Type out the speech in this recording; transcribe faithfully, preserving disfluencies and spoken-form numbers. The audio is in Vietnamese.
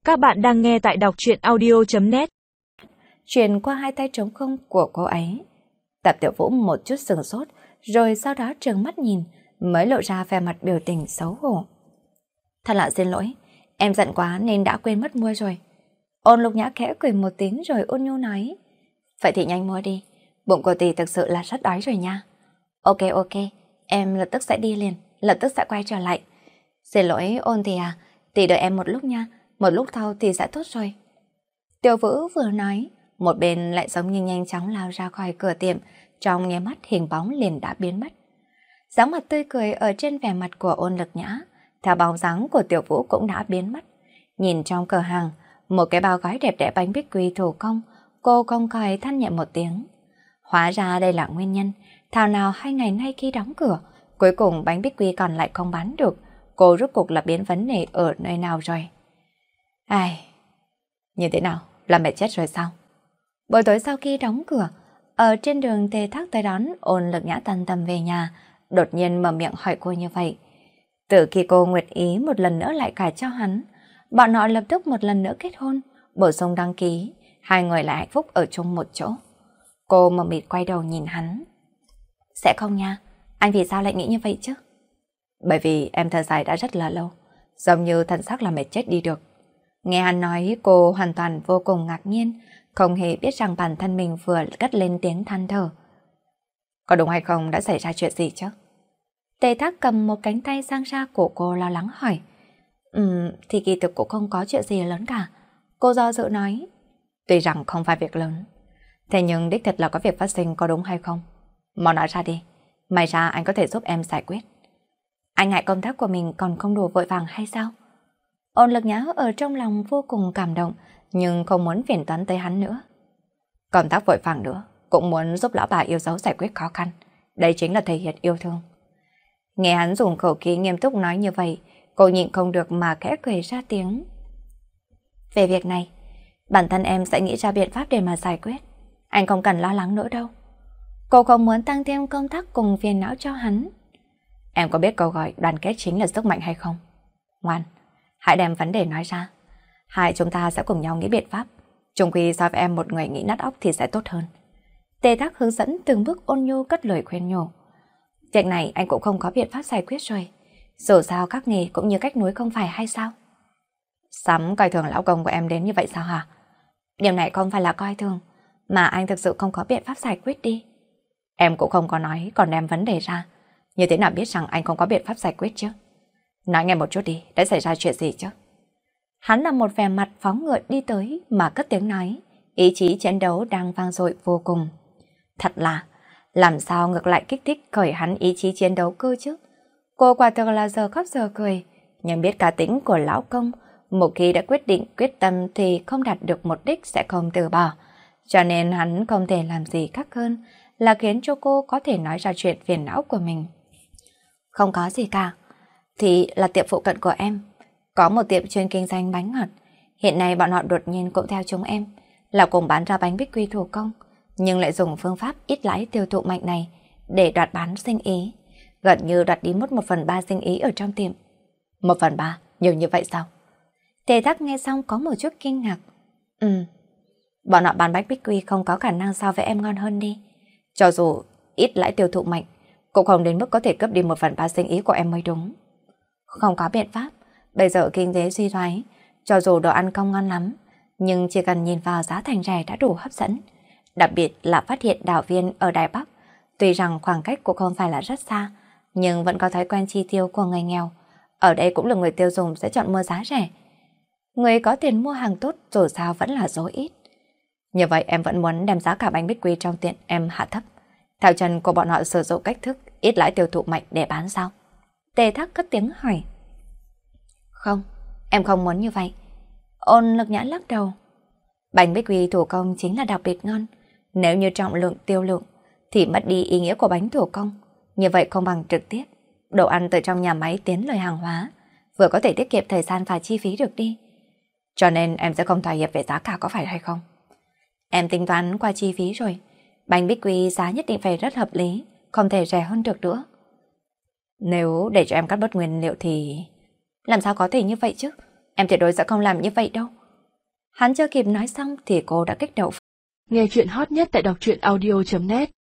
Các bạn đang nghe tại đọc truyện audio chấm net. Chuyển qua hai tay trống không của cô ấy. Tập Tiểu Vũ một chút sừng sốt, rồi sau đó trừng mắt nhìn, mới lộ ra vẻ mặt biểu tình xấu hổ. Thật là xin lỗi, em giận quá nên đã quên mất mua rồi. Ôn Lục Nhã khẽ cười một tiếng rồi ôn nhu nói. Vậy thì nhanh mua đi, bụng của tỷ thực sự là rất đói rồi nha. Ok ok, em lập tức sẽ đi liền, lập tức sẽ quay trở lại. Xin lỗi Ôn tỷ à, tỷ đợi em một lúc nha, một lúc sau thì sẽ tốt rồi. Tiểu Vũ vừa nói, một bên lại giống như nhanh chóng lao ra khỏi cửa tiệm, trong nháy mắt hình bóng liền đã biến mất. Dáng mặt tươi cười ở trên vẻ mặt của Ôn Lực Nhã, theo bóng dáng của Tiểu Vũ cũng đã biến mất. Nhìn trong cửa hàng, một cái bao gói đẹp đẽ bánh bích quy thủ công, cô không khỏi than nhẹ một tiếng. Hóa ra đây là nguyên nhân, thảo nào hai ngày nay khi đóng cửa, cuối cùng bánh bích quy còn lại không bán được, cô rốt cuộc là biến vấn đề ở nơi nào rồi. Ai... Như thế nào? Là mẹ chết rồi sao? Buổi tối sau khi đóng cửa, ở trên đường Tề Thác tới đón Ôn Lực Nhã tan tầm về nhà, đột nhiên mở miệng hỏi cô như vậy. Từ khi cô nguyện ý một lần nữa lại cải cho hắn, bọn họ lập tức một lần nữa kết hôn, bổ sung đăng ký, hai người lại hạnh phúc ở chung một chỗ. Cô mờ mịt quay đầu nhìn hắn. Sẽ không nha, anh vì sao lại nghĩ như vậy chứ? Bởi vì em thở dài đã rất là lâu, giống như thần sắc là mệt chết đi được. Nghe hắn nói cô hoàn toàn vô cùng ngạc nhiên, không hề biết rằng bản thân mình vừa cất lên tiếng than thở. Có đúng hay không, đã xảy ra chuyện gì chứ? Tề Thác cầm một cánh tay sang ra của cô lo lắng hỏi. Ừm, thì kỳ thực cũng không có chuyện gì lớn cả. Cô do dự nói. Tuy rằng không phải việc lớn, thế nhưng đích thật là có việc phát sinh, có đúng hay không? Mau nói ra đi, may ra anh có thể giúp em giải quyết. Anh ngại công tác của mình còn không đủ vội vàng hay sao? Ôn Lực Nhã ở trong lòng vô cùng cảm động, nhưng không muốn phiền toán tới hắn nữa. Công tác vội vàng nữa, cũng muốn giúp lão bà yêu dấu giải quyết khó khăn. Đây chính là thể hiện yêu thương. Nghe hắn dùng khẩu khí nghiêm túc nói như vậy, cô nhịn không được mà khẽ cười ra tiếng. Về việc này, bản thân em sẽ nghĩ ra biện pháp để mà giải quyết. Anh không cần lo lắng nữa đâu. Cô không muốn tăng thêm công tác cùng phiền não cho hắn. Em có biết câu gọi đoàn kết chính là sức mạnh hay không? Ngoan, hãy đem vấn đề nói ra. Hai chúng ta sẽ cùng nhau nghĩ biện pháp. Chung quy so với em một người nghĩ nát óc thì sẽ tốt hơn. Tề Thác hướng dẫn từng bước ôn nhu cất lời khuyên nhủ. Việc này anh cũng không có biện pháp giải quyết rồi. Dù sao các nghề cũng như cách núi không phải hay sao? Sắm coi thường lão công của em đến như vậy sao hả? Điều này không phải là coi thường, mà anh thực sự không có biện pháp giải quyết đi. Em cũng không có nói, còn đem vấn đề ra. Như thế nào biết rằng anh không có biện pháp giải quyết chứ? Nói nghe một chút đi, đã xảy ra chuyện gì chứ? Hắn là một vẻ mặt phóng ngựa đi tới mà cất tiếng nói, ý chí chiến đấu đang vang dội vô cùng. Thật là, làm sao ngược lại kích thích khởi hắn ý chí chiến đấu cơ chứ? Cô quả thực là giờ khóc giờ cười, nhưng biết cá tính của lão công, một khi đã quyết định quyết tâm thì không đạt được mục đích sẽ không từ bỏ. Cho nên hắn không thể làm gì khác hơn là khiến cho cô có thể nói ra chuyện phiền não của mình. Không có gì cả, thì là tiệm phụ cận của em. Có một tiệm chuyên kinh doanh bánh ngọt. Hiện nay bọn họ đột nhiên cũng theo chúng em, là cùng bán ra bánh bích quy thủ công, nhưng lại dùng phương pháp ít lãi tiêu thụ mạnh này để đoạt bán sinh ý. Gần như đoạt đi mất một phần ba sinh ý ở trong tiệm. Một phần ba? Nhiều như vậy sao? Tề Thác nghe xong có một chút kinh ngạc. Ừ, bọn họ bán bánh bích quy không có khả năng so với em ngon hơn đi. Cho dù ít lãi tiêu thụ mạnh, cũng không đến mức có thể cướp đi một phần ba sinh ý của em mới đúng. Không có biện pháp. Bây giờ kinh tế suy thoái, cho dù đồ ăn không ngon lắm, nhưng chỉ cần nhìn vào giá thành rẻ đã đủ hấp dẫn. Đặc biệt là phát hiện đảo viên ở Đài Bắc, tuy rằng khoảng cách cũng không phải là rất xa, nhưng vẫn có thói quen chi tiêu của người nghèo. Ở đây cũng là người tiêu dùng sẽ chọn mua giá rẻ. Người có tiền mua hàng tốt dù sao vẫn là số ít. Như vậy em vẫn muốn đem giá cả bánh bích quy trong tiệm em hạ thấp. Theo chân của bọn họ sử dụng cách thức ít lãi tiêu thụ mạnh để bán sao? Tề Thác cất tiếng hỏi. Không, em không muốn như vậy. Ôn Lực Nhã lắc đầu. Bánh bích quy thủ công chính là đặc biệt ngon. Nếu như trọng lượng tiêu lượng thì mất đi ý nghĩa của bánh thủ công. Như vậy không bằng trực tiếp đồ ăn từ trong nhà máy tiến lời hàng hóa, vừa có thể tiết kiệm thời gian và chi phí được đi. Cho nên em sẽ không thỏa hiệp về giá cả, có phải hay không? Em tính toán qua chi phí rồi. Bánh bích quy giá nhất định phải rất hợp lý, không thể rẻ hơn được nữa. Nếu để cho em cắt bớt nguyên liệu thì... Làm sao có thể như vậy chứ? Em tuyệt đối sẽ không làm như vậy đâu. Hắn chưa kịp nói xong thì cô đã kích động. Nghe chuyện hot nhất tại đọc truyện audio chấm net.